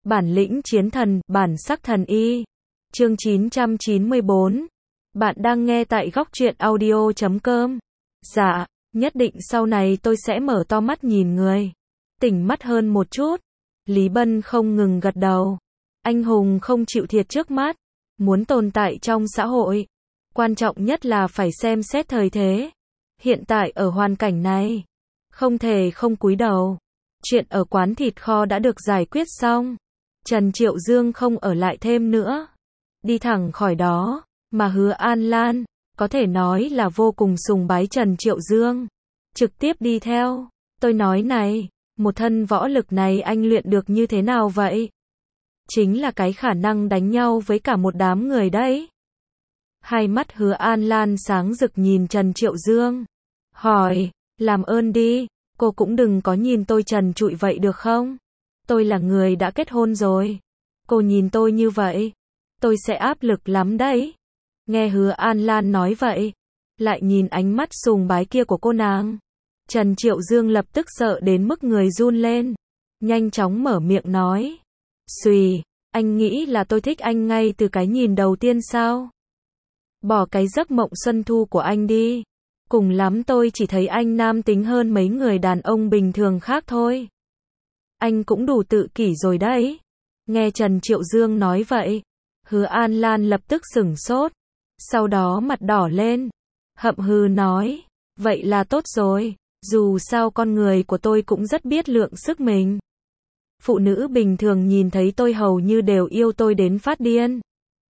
Bản lĩnh chiến thần, bản sắc thần y. Chương 994. Bạn đang nghe tại góc truyện audio.com. Dạ, nhất định sau này tôi sẽ mở to mắt nhìn người. Tỉnh mắt hơn một chút. Lý Bân không ngừng gật đầu. Anh hùng không chịu thiệt trước mắt. Muốn tồn tại trong xã hội. Quan trọng nhất là phải xem xét thời thế. Hiện tại ở hoàn cảnh này. Không thể không cúi đầu. Chuyện ở quán thịt kho đã được giải quyết xong. Trần Triệu Dương không ở lại thêm nữa. Đi thẳng khỏi đó, mà Hứa An Lan, có thể nói là vô cùng sùng bái Trần Triệu Dương. Trực tiếp đi theo. Tôi nói này, một thân võ lực này anh luyện được như thế nào vậy? Chính là cái khả năng đánh nhau với cả một đám người đấy. Hai mắt Hứa An Lan sáng rực nhìn Trần Triệu Dương. Hỏi, làm ơn đi, cô cũng đừng có nhìn tôi trần trụi vậy được không? Tôi là người đã kết hôn rồi. Cô nhìn tôi như vậy, tôi sẽ áp lực lắm đấy. Nghe Hứa An Lan nói vậy, lại nhìn ánh mắt sùng bái kia của cô nàng. Trần Triệu Dương lập tức sợ đến mức người run lên. Nhanh chóng mở miệng nói. Xùy, anh nghĩ là tôi thích anh ngay từ cái nhìn đầu tiên sao? Bỏ cái giấc mộng xuân thu của anh đi. Cùng lắm tôi chỉ thấy anh nam tính hơn mấy người đàn ông bình thường khác thôi. Anh cũng đủ tự kỷ rồi đấy. Nghe Trần Triệu Dương nói vậy, Hứa An Lan lập tức sửng sốt. Sau đó mặt đỏ lên. Hậm hừ nói, vậy là tốt rồi. Dù sao con người của tôi cũng rất biết lượng sức mình. Phụ nữ bình thường nhìn thấy tôi hầu như đều yêu tôi đến phát điên.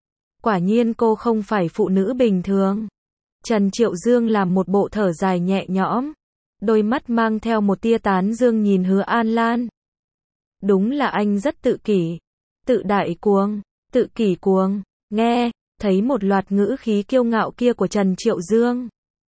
Quả nhiên cô không phải phụ nữ bình thường. Trần Triệu Dương làm một bộ thở dài nhẹ nhõm. Đôi mắt mang theo một tia tán dương nhìn Hứa An Lan. Đúng là anh rất tự kỷ. Tự đại cuồng. Tự kỷ cuồng. Nghe, thấy một loạt ngữ khí kiêu ngạo kia của Trần Triệu Dương.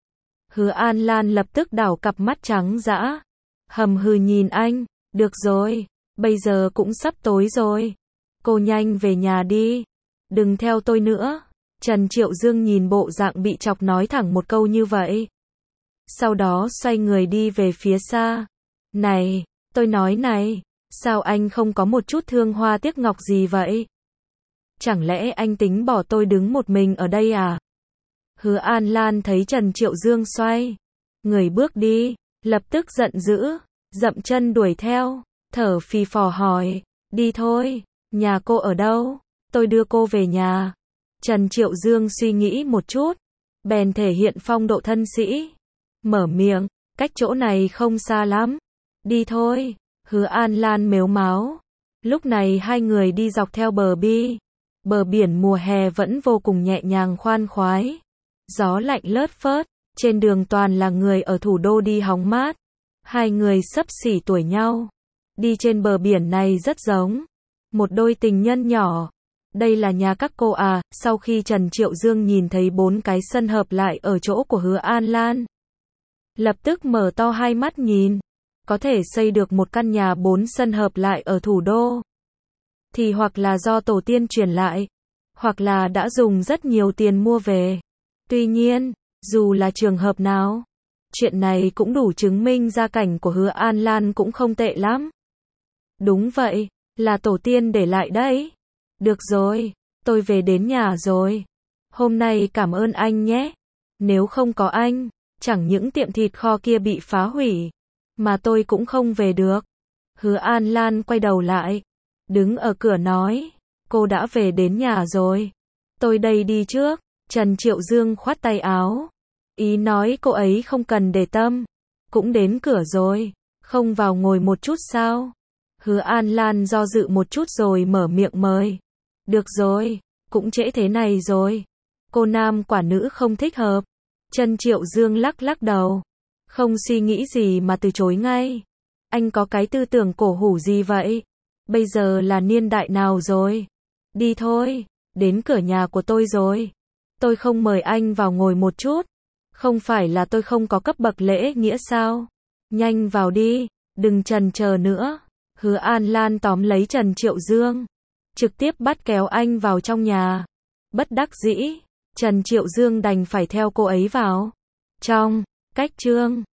Hứa An Lan lập tức đảo cặp mắt trắng dã. Hầm hừ nhìn anh. Được rồi, bây giờ cũng sắp tối rồi. Cô nhanh về nhà đi. Đừng theo tôi nữa. Trần Triệu Dương nhìn bộ dạng bị chọc nói thẳng một câu như vậy. Sau đó xoay người đi về phía xa. Này, tôi nói này, sao anh không có một chút thương hoa tiếc ngọc gì vậy? Chẳng lẽ anh tính bỏ tôi đứng một mình ở đây à? Hứa An Lan thấy Trần Triệu Dương xoay người bước đi, lập tức giận dữ, dậm chân đuổi theo, thở phì phò hỏi, đi thôi, nhà cô ở đâu? Tôi đưa cô về nhà. Trần Triệu Dương suy nghĩ một chút, bèn thể hiện phong độ thân sĩ. Mở miệng, cách chỗ này không xa lắm. Đi thôi. Hứa An Lan mếu máo. Lúc này hai người đi dọc theo bờ biển mùa hè vẫn vô cùng nhẹ nhàng khoan khoái. Gió lạnh lướt phớt, trên đường toàn là người ở thủ đô đi hóng mát. Hai người xấp xỉ tuổi nhau. Đi trên bờ biển này rất giống một đôi tình nhân nhỏ. Đây là nhà các cô à? Sau khi Trần Triệu Dương nhìn thấy 4 cái sân hợp lại ở chỗ của Hứa An Lan, lập tức mở to hai mắt nhìn. Có thể xây được một căn nhà 4 sân hợp lại ở thủ đô, thì hoặc là do tổ tiên truyền lại, hoặc là đã dùng rất nhiều tiền mua về. Tuy nhiên, dù là trường hợp nào, chuyện này cũng đủ chứng minh gia cảnh của Hứa An Lan cũng không tệ lắm. Đúng vậy, là tổ tiên để lại đấy. Được rồi, tôi về đến nhà rồi. Hôm nay cảm ơn anh nhé. Nếu không có anh, chẳng những tiệm thịt kho kia bị phá hủy, mà tôi cũng không về được. Hứa An Lan quay đầu lại, đứng ở cửa nói, cô đã về đến nhà rồi. Tôi đây đi trước. Trần Triệu Dương khoát tay áo. Ý nói cô ấy không cần để tâm. Cũng đến cửa rồi, không vào ngồi một chút sao? Hứa An Lan do dự một chút rồi mở miệng mời. Được rồi, cũng trễ thế này rồi. Cô nam quả nữ không thích hợp. Trần Triệu Dương lắc lắc đầu. Không suy nghĩ gì mà từ chối ngay. Anh có cái tư tưởng cổ hủ gì vậy? Bây giờ là niên đại nào rồi? Đi thôi, đến cửa nhà của tôi rồi. Tôi không mời anh vào ngồi một chút. Không phải là tôi không có cấp bậc lễ nghĩa sao? Nhanh vào đi, đừng chần chờ nữa. Hứa An Lan tóm lấy Trần Triệu Dương, trực tiếp bắt kéo anh vào trong nhà. Bất đắc dĩ, Trần Triệu Dương đành phải theo cô ấy vào trong. Cách chương